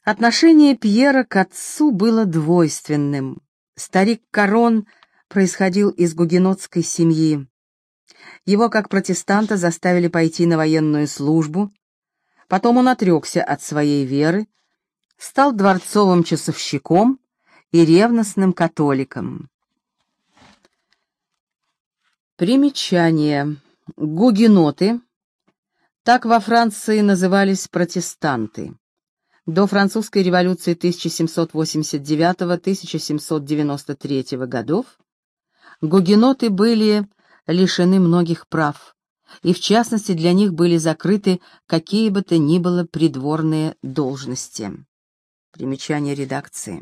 Отношение Пьера к отцу было двойственным. Старик Карон происходил из гугенотской семьи. Его, как протестанта, заставили пойти на военную службу. Потом он отрекся от своей веры, стал дворцовым часовщиком и ревностным католиком. Примечание. Гугеноты. Так во Франции назывались протестанты. До французской революции 1789-1793 годов гугеноты были лишены многих прав, и в частности для них были закрыты какие бы то ни было придворные должности. Примечание редакции.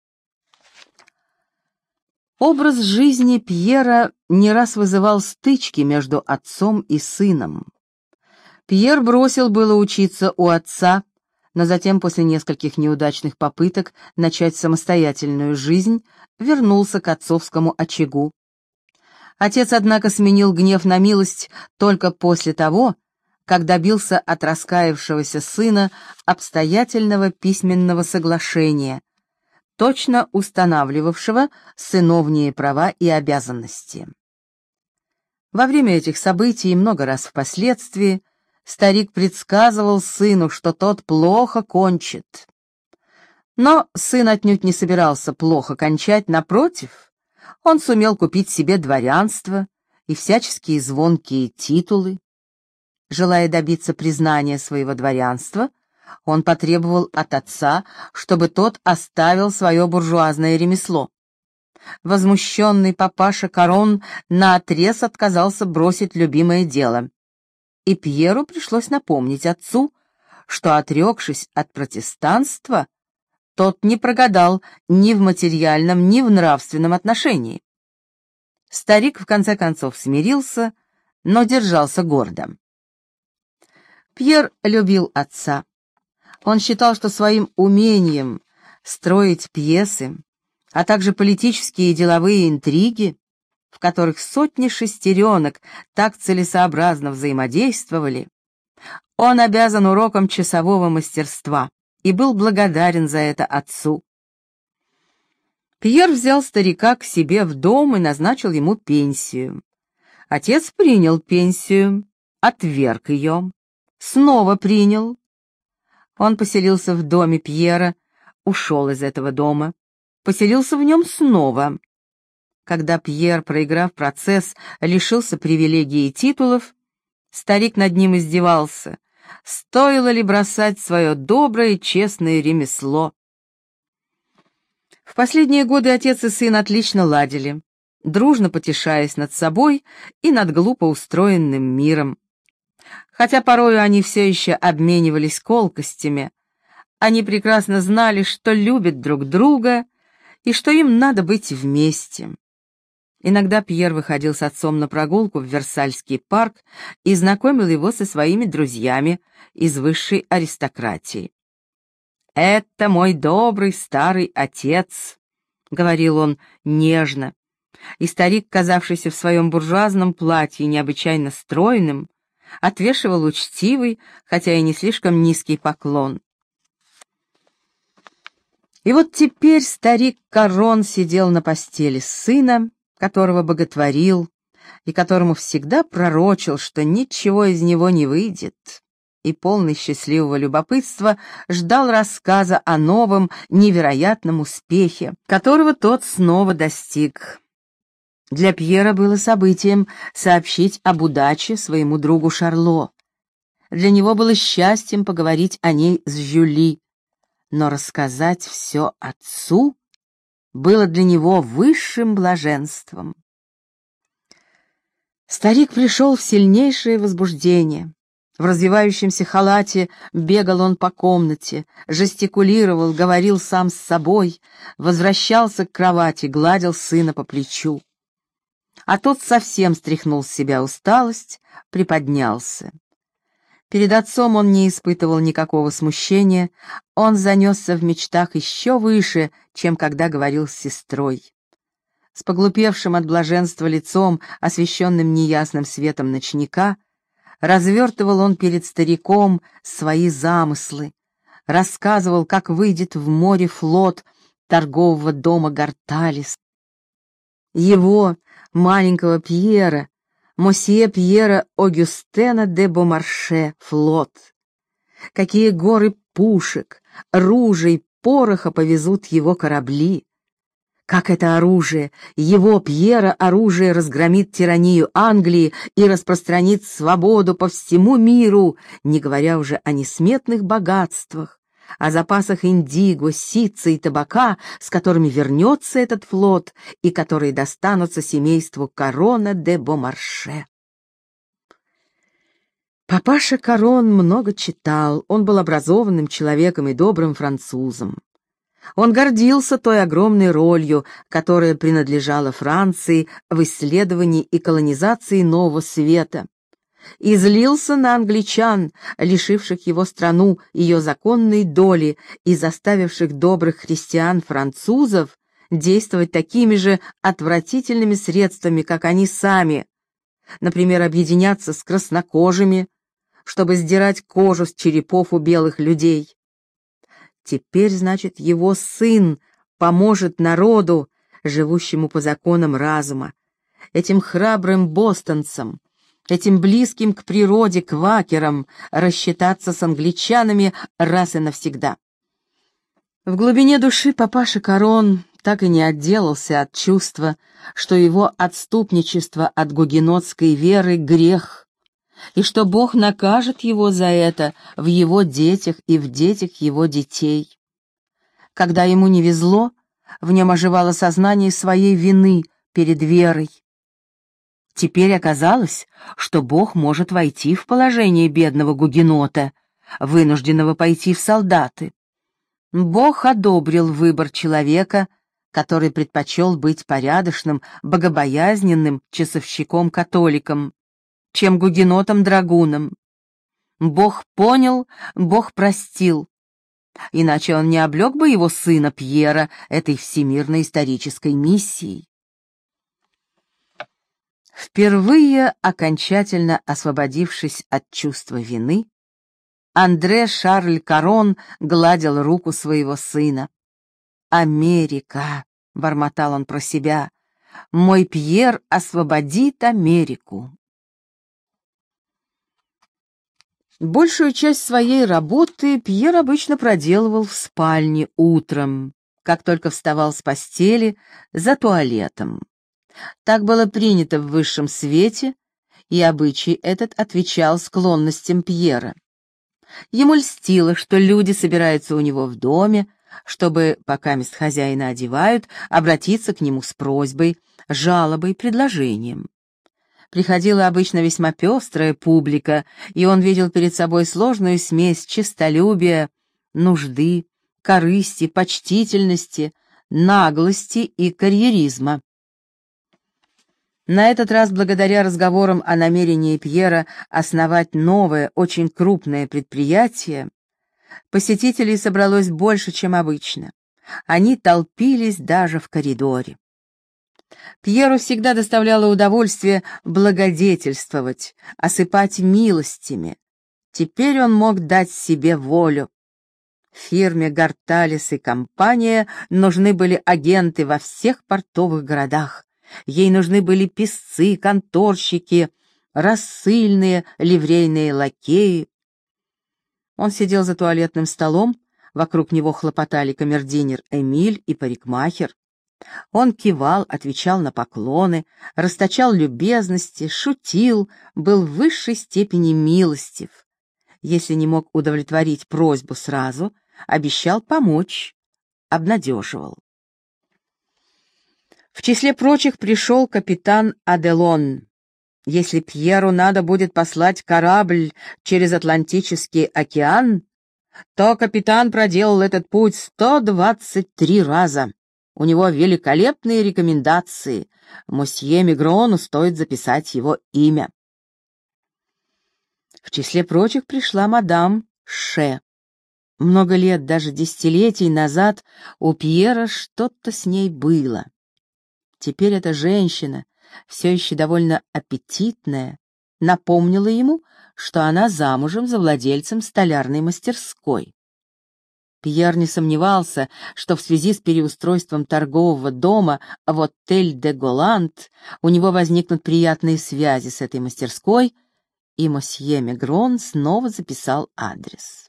Образ жизни Пьера не раз вызывал стычки между отцом и сыном. Пьер бросил было учиться у отца, но затем, после нескольких неудачных попыток начать самостоятельную жизнь, вернулся к отцовскому очагу. Отец, однако, сменил гнев на милость только после того, как добился от раскаявшегося сына обстоятельного письменного соглашения, точно устанавливавшего сыновние права и обязанности. Во время этих событий и много раз впоследствии старик предсказывал сыну, что тот плохо кончит. Но сын отнюдь не собирался плохо кончать, напротив, он сумел купить себе дворянство и всяческие звонкие титулы. Желая добиться признания своего дворянства, он потребовал от отца, чтобы тот оставил свое буржуазное ремесло. Возмущенный папаша Карон наотрез отказался бросить любимое дело. И Пьеру пришлось напомнить отцу, что, отрекшись от протестанства, тот не прогадал ни в материальном, ни в нравственном отношении. Старик в конце концов смирился, но держался гордо. Пьер любил отца. Он считал, что своим умением строить пьесы, а также политические и деловые интриги, в которых сотни шестеренок так целесообразно взаимодействовали, он обязан урокам часового мастерства и был благодарен за это отцу. Пьер взял старика к себе в дом и назначил ему пенсию. Отец принял пенсию, отверг ее, снова принял. Он поселился в доме Пьера, ушел из этого дома, поселился в нем снова. Когда Пьер, проиграв процесс, лишился привилегий и титулов, старик над ним издевался. Стоило ли бросать свое доброе и честное ремесло? В последние годы отец и сын отлично ладили, дружно потешаясь над собой и над глупо устроенным миром. Хотя порою они все еще обменивались колкостями, они прекрасно знали, что любят друг друга и что им надо быть вместе. Иногда Пьер выходил с отцом на прогулку в Версальский парк и знакомил его со своими друзьями из высшей аристократии. «Это мой добрый старый отец», — говорил он нежно, и старик, казавшийся в своем буржуазном платье необычайно стройным, отвешивал учтивый, хотя и не слишком низкий поклон. И вот теперь старик Карон сидел на постели сына, которого боготворил и которому всегда пророчил, что ничего из него не выйдет, и полный счастливого любопытства ждал рассказа о новом невероятном успехе, которого тот снова достиг. Для Пьера было событием сообщить об удаче своему другу Шарло. Для него было счастьем поговорить о ней с Жюли, но рассказать все отцу было для него высшим блаженством. Старик пришел в сильнейшее возбуждение. В развивающемся халате бегал он по комнате, жестикулировал, говорил сам с собой, возвращался к кровати, гладил сына по плечу. А тот совсем стряхнул с себя усталость, приподнялся. Перед отцом он не испытывал никакого смущения, он занесся в мечтах еще выше, чем когда говорил с сестрой. С поглупевшим от блаженства лицом, освещенным неясным светом ночника, развертывал он перед стариком свои замыслы, рассказывал, как выйдет в море флот торгового дома Гарталис. Его, маленького Пьера, мосье Пьера Огюстена де Бомарше, флот. Какие горы пушек, ружей, пороха повезут его корабли. Как это оружие, его, Пьера, оружие разгромит тиранию Англии и распространит свободу по всему миру, не говоря уже о несметных богатствах, о запасах индиго, ситца и табака, с которыми вернется этот флот и которые достанутся семейству Корона де Бомарше. Папаша Корон много читал, он был образованным человеком и добрым французом. Он гордился той огромной ролью, которая принадлежала Франции в исследовании и колонизации Нового Света, и злился на англичан, лишивших его страну ее законной доли и заставивших добрых христиан-французов действовать такими же отвратительными средствами, как они сами, например, объединяться с краснокожими, чтобы сдирать кожу с черепов у белых людей. Теперь, значит, его сын поможет народу, живущему по законам разума, этим храбрым бостонцам, этим близким к природе квакерам рассчитаться с англичанами раз и навсегда. В глубине души папаша Корон так и не отделался от чувства, что его отступничество от гугенотской веры — грех, и что Бог накажет его за это в его детях и в детях его детей. Когда ему не везло, в нем оживало сознание своей вины перед верой. Теперь оказалось, что Бог может войти в положение бедного гугенота, вынужденного пойти в солдаты. Бог одобрил выбор человека, который предпочел быть порядочным, богобоязненным часовщиком-католиком, чем гугенотом-драгуном. Бог понял, Бог простил, иначе он не облег бы его сына Пьера этой всемирной исторической миссией. Впервые окончательно освободившись от чувства вины, Андре Шарль Корон гладил руку своего сына. «Америка!» — бормотал он про себя. «Мой Пьер освободит Америку!» Большую часть своей работы Пьер обычно проделывал в спальне утром, как только вставал с постели, за туалетом. Так было принято в высшем свете, и обычай этот отвечал склонностям Пьера. Ему льстило, что люди собираются у него в доме, чтобы, пока мест хозяина одевают, обратиться к нему с просьбой, жалобой, предложением. Приходила обычно весьма пестрая публика, и он видел перед собой сложную смесь честолюбия, нужды, корысти, почтительности, наглости и карьеризма. На этот раз, благодаря разговорам о намерении Пьера основать новое, очень крупное предприятие, посетителей собралось больше, чем обычно. Они толпились даже в коридоре. Пьеру всегда доставляло удовольствие благодетельствовать, осыпать милостями. Теперь он мог дать себе волю. Фирме Гарталис и компания нужны были агенты во всех портовых городах. Ей нужны были писцы, конторщики, рассыльные, ливрейные лакеи. Он сидел за туалетным столом, вокруг него хлопотали камердинер Эмиль и парикмахер. Он кивал, отвечал на поклоны, расточал любезности, шутил, был в высшей степени милостив. Если не мог удовлетворить просьбу сразу, обещал помочь, обнадеживал. В числе прочих пришел капитан Аделон. Если Пьеру надо будет послать корабль через Атлантический океан, то капитан проделал этот путь 123 раза. У него великолепные рекомендации. Мосье Мигрону стоит записать его имя. В числе прочих пришла мадам Ше. Много лет, даже десятилетий назад, у Пьера что-то с ней было. Теперь эта женщина, все еще довольно аппетитная, напомнила ему, что она замужем за владельцем столярной мастерской. Пьер не сомневался, что в связи с переустройством торгового дома в отель де Голланд у него возникнут приятные связи с этой мастерской, и мосье Мегрон снова записал адрес.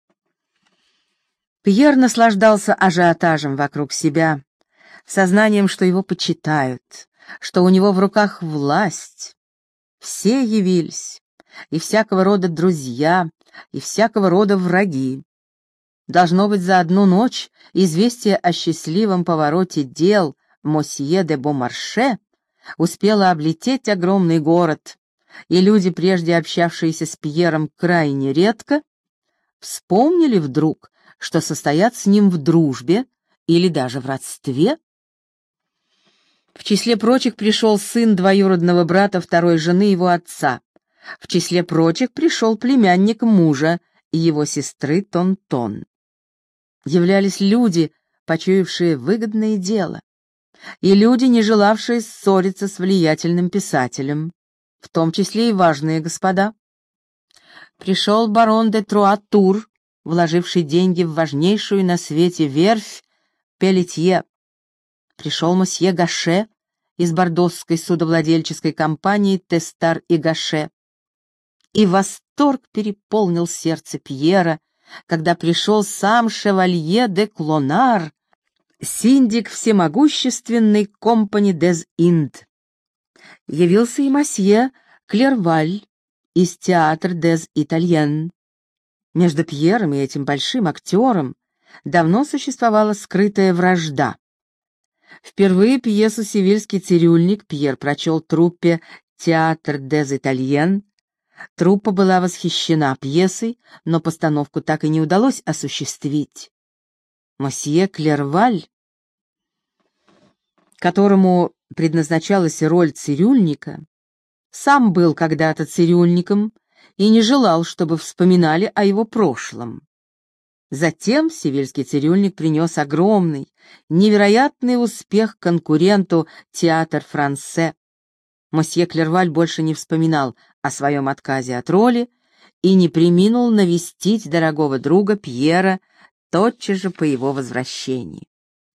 Пьер наслаждался ажиотажем вокруг себя, сознанием, что его почитают, что у него в руках власть. Все явились, и всякого рода друзья, и всякого рода враги. Должно быть, за одну ночь известие о счастливом повороте дел мосье де Бомарше успело облететь огромный город, и люди, прежде общавшиеся с Пьером крайне редко, вспомнили вдруг, что состоят с ним в дружбе или даже в родстве. В числе прочих пришел сын двоюродного брата второй жены его отца. В числе прочих пришел племянник мужа и его сестры Тон-Тон. Являлись люди, почуявшие выгодное дело, и люди, не желавшие ссориться с влиятельным писателем, в том числе и важные господа. Пришел барон де Труатур, вложивший деньги в важнейшую на свете верфь Пелетье. Пришел мосье Гаше из бордосской судовладельческой компании Тестар и Гаше. И восторг переполнил сердце Пьера, когда пришел сам шевалье де Клонар, синдик всемогущественной компани дез Инд. Явился и мосье Клерваль из театра дез Итальен. Между Пьером и этим большим актером давно существовала скрытая вражда. Впервые пьесу «Севильский цирюльник» Пьер прочел труппе «Театр дез Итальен». Труппа была восхищена пьесой, но постановку так и не удалось осуществить. Мосье Клерваль, которому предназначалась роль цирюльника, сам был когда-то цирюльником и не желал, чтобы вспоминали о его прошлом. Затем «Севильский цирюльник» принес огромный, невероятный успех конкуренту «Театр Франсе». Мосье Клерваль больше не вспоминал о своем отказе от роли и не преминул навестить дорогого друга Пьера тотчас же по его возвращении.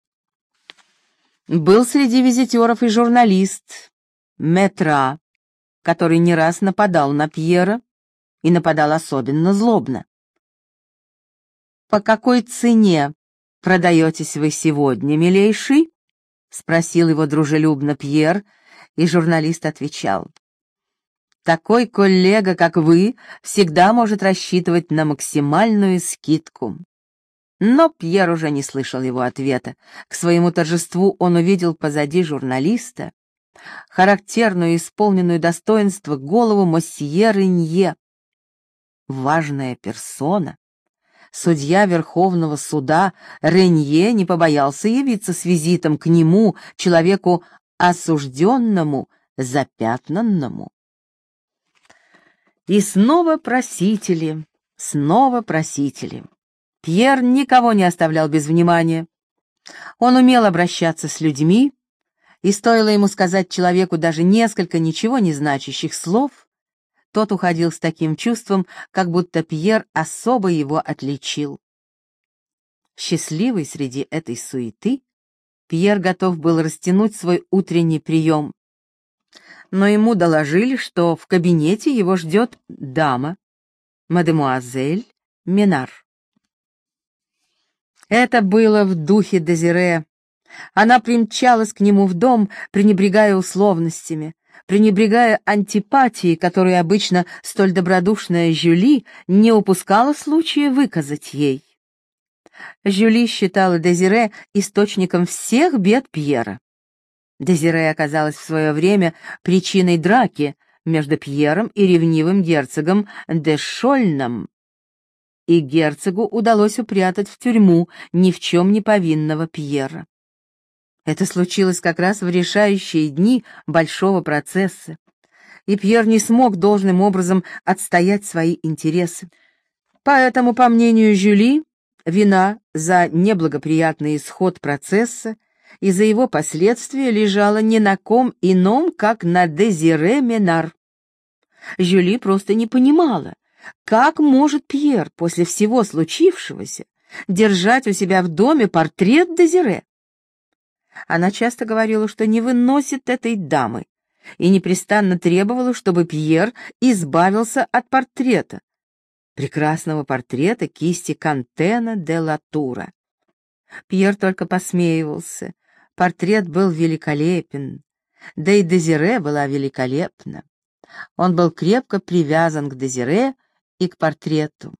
Был среди визитеров и журналист Метра, который не раз нападал на Пьера и нападал особенно злобно. «По какой цене продаетесь вы сегодня, милейший?» — спросил его дружелюбно Пьер, и журналист отвечал: «Такой коллега, как вы, всегда может рассчитывать на максимальную скидку». Но Пьер уже не слышал его ответа. К своему торжеству он увидел позади журналиста характерную, исполненную достоинства голову мосье Ренье. Важная персона, судья Верховного суда Ренье не побоялся явиться с визитом к нему, человеку осужденному, запятнанному. И снова просители, снова просители. Пьер никого не оставлял без внимания. Он умел обращаться с людьми, и стоило ему сказать человеку даже несколько ничего не значащих слов, тот уходил с таким чувством, как будто Пьер особо его отличил. Счастливый среди этой суеты, Пьер готов был растянуть свой утренний прием. Но ему доложили, что в кабинете его ждет дама, мадемуазель Менар. Это было в духе Дезире. Она примчалась к нему в дом, пренебрегая условностями, пренебрегая антипатией, которую обычно столь добродушная Жюли не упускала случая выказать ей. Жюли считала Дезире источником всех бед Пьера. Дезире оказалась в свое время причиной драки между Пьером и ревнивым герцогом де Шольном, и герцогу удалось упрятать в тюрьму ни в чем не повинного Пьера. Это случилось как раз в решающие дни большого процесса, и Пьер не смог должным образом отстоять свои интересы. Поэтому, по мнению Жюли, вина за неблагоприятный исход процесса и за его последствия лежала не на ком ином, как на Дезире Менар. Жюли просто не понимала, как может Пьер после всего случившегося держать у себя в доме портрет Дезире. Она часто говорила, что не выносит этой дамы, и непрестанно требовала, чтобы Пьер избавился от портрета, прекрасного портрета кисти Кантена де Латура. Пьер только посмеивался. Портрет был великолепен, да и Дезире была великолепна. Он был крепко привязан к Дезире и к портрету.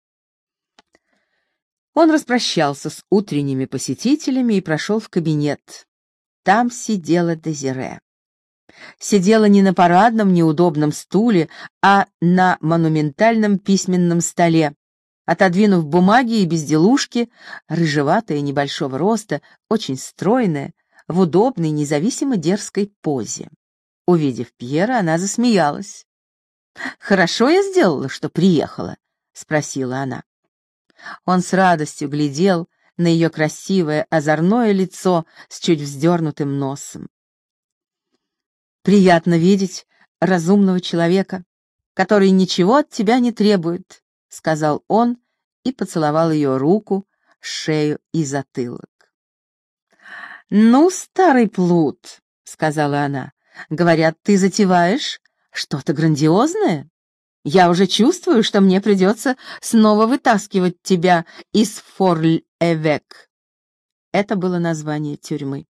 Он распрощался с утренними посетителями и прошел в кабинет. Там сидела Дезире. Сидела не на парадном неудобном стуле, а на монументальном письменном столе, отодвинув бумаги и безделушки, рыжеватая, небольшого роста, очень стройная, в удобной, независимо дерзкой позе. Увидев Пьера, она засмеялась. «Хорошо я сделала, что приехала?» — спросила она. Он с радостью глядел на ее красивое, озорное лицо с чуть вздернутым носом. «Приятно видеть разумного человека, который ничего от тебя не требует», — сказал он и поцеловал ее руку, шею и затылок. «Ну, старый плут», — сказала она, — «говорят, ты затеваешь что-то грандиозное? Я уже чувствую, что мне придется снова вытаскивать тебя из Форль-Эвек». Это было название тюрьмы.